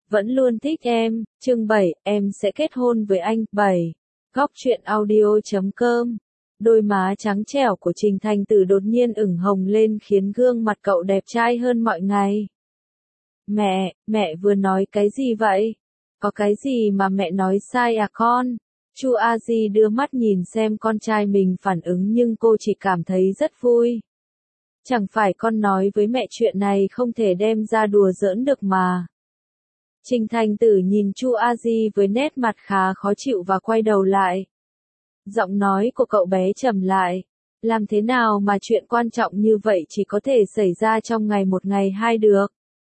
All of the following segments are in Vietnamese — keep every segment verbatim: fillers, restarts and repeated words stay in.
vẫn luôn thích em. Chương bảy, em sẽ kết hôn với anh. bảy. Góc truyện audio chấm com. Đôi má trắng trẻo của Trình Thành Tử đột nhiên ửng hồng lên khiến gương mặt cậu đẹp trai hơn mọi ngày. Mẹ, mẹ vừa nói cái gì vậy? Có cái gì mà mẹ nói sai à con? Chu A Di đưa mắt nhìn xem con trai mình phản ứng nhưng cô chỉ cảm thấy rất vui. Chẳng phải con nói với mẹ chuyện này không thể đem ra đùa giỡn được mà. Trình Thành Tử nhìn Chu A Di với nét mặt khá khó chịu và quay đầu lại. Giọng nói của cậu bé trầm lại. Làm thế nào mà chuyện quan trọng như vậy chỉ có thể xảy ra trong ngày một ngày hai được?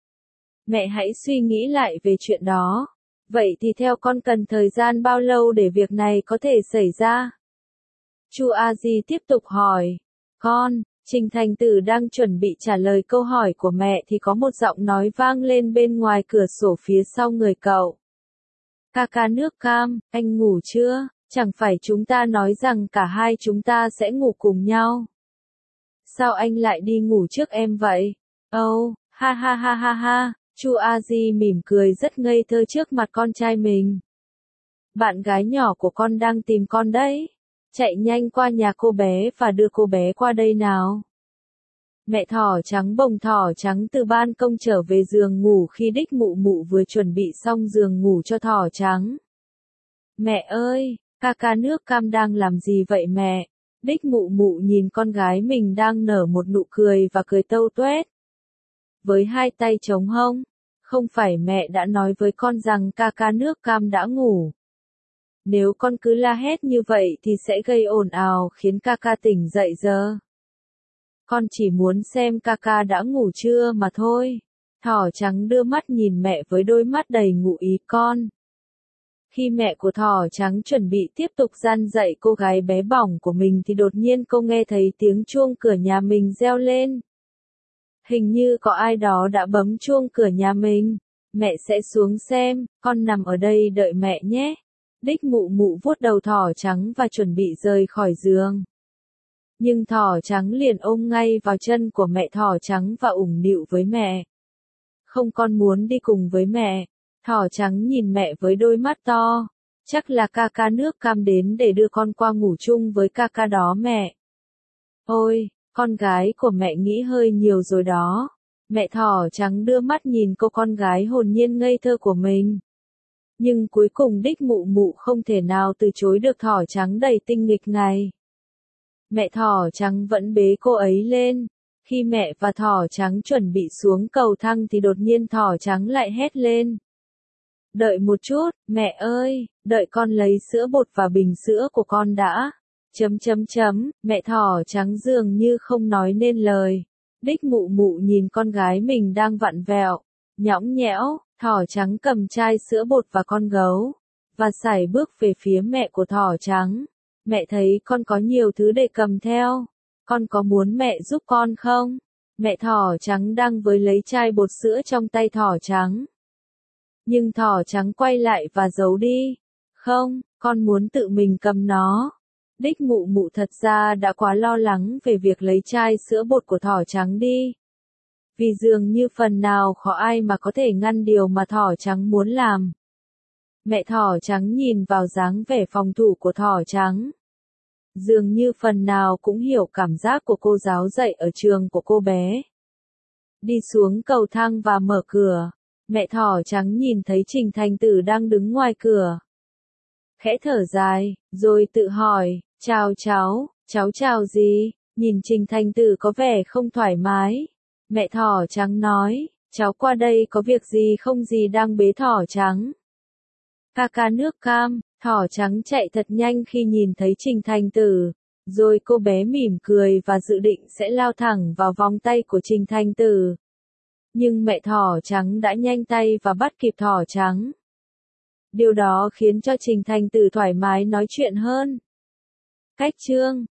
Mẹ hãy suy nghĩ lại về chuyện đó. Vậy thì theo con cần thời gian bao lâu để việc này có thể xảy ra? Chu A Di tiếp tục hỏi. Con, Trình Thành Tử đang chuẩn bị trả lời câu hỏi của mẹ thì có một giọng nói vang lên bên ngoài cửa sổ phía sau người cậu. Ca ca nước cam, anh ngủ chưa? Chẳng phải chúng ta nói rằng cả hai chúng ta sẽ ngủ cùng nhau? Sao anh lại đi ngủ trước em vậy? Oh, ha ha ha ha ha. Chu A Di mỉm cười rất ngây thơ trước mặt con trai mình. Bạn gái nhỏ của con đang tìm con đấy. Chạy nhanh qua nhà cô bé và đưa cô bé qua đây nào. Mẹ thỏ trắng bồng thỏ trắng từ ban công trở về giường ngủ khi đích mụ mụ vừa chuẩn bị xong giường ngủ cho thỏ trắng. Mẹ ơi, ca ca nước cam đang làm gì vậy mẹ? Đích mụ mụ nhìn con gái mình đang nở một nụ cười và cười tâu tuét. Với hai tay trống hông, không phải mẹ đã nói với con rằng ca ca nước cam đã ngủ. Nếu con cứ la hét như vậy thì sẽ gây ồn ào khiến ca ca tỉnh dậy giờ. Con chỉ muốn xem ca ca đã ngủ chưa mà thôi. Thỏ trắng đưa mắt nhìn mẹ với đôi mắt đầy ngụ ý con. Khi mẹ của thỏ trắng chuẩn bị tiếp tục gian dạy cô gái bé bỏng của mình thì đột nhiên cô nghe thấy tiếng chuông cửa nhà mình reo lên. Hình như có ai đó đã bấm chuông cửa nhà mình. Mẹ sẽ xuống xem, con nằm ở đây đợi mẹ nhé. Đích mụ mụ vuốt đầu thỏ trắng và chuẩn bị rời khỏi giường. Nhưng thỏ trắng liền ôm ngay vào chân của mẹ thỏ trắng và ủng nịu với mẹ. Không, con muốn đi cùng với mẹ. Thỏ trắng nhìn mẹ với đôi mắt to. Chắc là ca ca nước cam đến để đưa con qua ngủ chung với ca ca đó mẹ. Ôi, con gái của mẹ nghĩ hơi nhiều rồi đó. Mẹ thỏ trắng đưa mắt nhìn cô con gái hồn nhiên ngây thơ của mình. Nhưng cuối cùng đích mụ mụ không thể nào từ chối được thỏ trắng đầy tinh nghịch này. Mẹ thỏ trắng vẫn bế cô ấy lên. Khi mẹ và thỏ trắng chuẩn bị xuống cầu thang thì đột nhiên thỏ trắng lại hét lên. Đợi một chút, mẹ ơi, đợi con lấy sữa bột và bình sữa của con đã. Chấm chấm chấm, mẹ thỏ trắng dường như không nói nên lời. Đích mụ mụ nhìn con gái mình đang vặn vẹo, nhõng nhẽo, thỏ trắng cầm chai sữa bột và con gấu, và sải bước về phía mẹ của thỏ trắng. Mẹ thấy con có nhiều thứ để cầm theo, con có muốn mẹ giúp con không? Mẹ thỏ trắng đang với lấy chai bột sữa trong tay thỏ trắng. Nhưng thỏ trắng quay lại và giấu đi. Không, con muốn tự mình cầm nó. Đích mụ mụ thật ra đã quá lo lắng về việc lấy chai sữa bột của thỏ trắng đi. Vì dường như phần nào khó ai mà có thể ngăn điều mà thỏ trắng muốn làm. Mẹ thỏ trắng nhìn vào dáng vẻ phòng thủ của thỏ trắng. Dường như phần nào cũng hiểu cảm giác của cô giáo dạy ở trường của cô bé. Đi xuống cầu thang và mở cửa. Mẹ thỏ trắng nhìn thấy Trình Thành Tử đang đứng ngoài cửa. Khẽ thở dài, rồi tự hỏi, chào cháu, cháu chào gì? Nhìn Trình Thành Tử có vẻ không thoải mái. Mẹ thỏ trắng nói, cháu qua đây có việc gì không? Gì đang bế thỏ trắng? Ca ca nước cam, thỏ trắng chạy thật nhanh khi nhìn thấy Trình Thành Tử. Rồi cô bé mỉm cười và dự định sẽ lao thẳng vào vòng tay của Trình Thành Tử. Nhưng mẹ thỏ trắng đã nhanh tay và bắt kịp thỏ trắng. Điều đó khiến cho Trình Thành Tử thoải mái nói chuyện hơn. Cách chương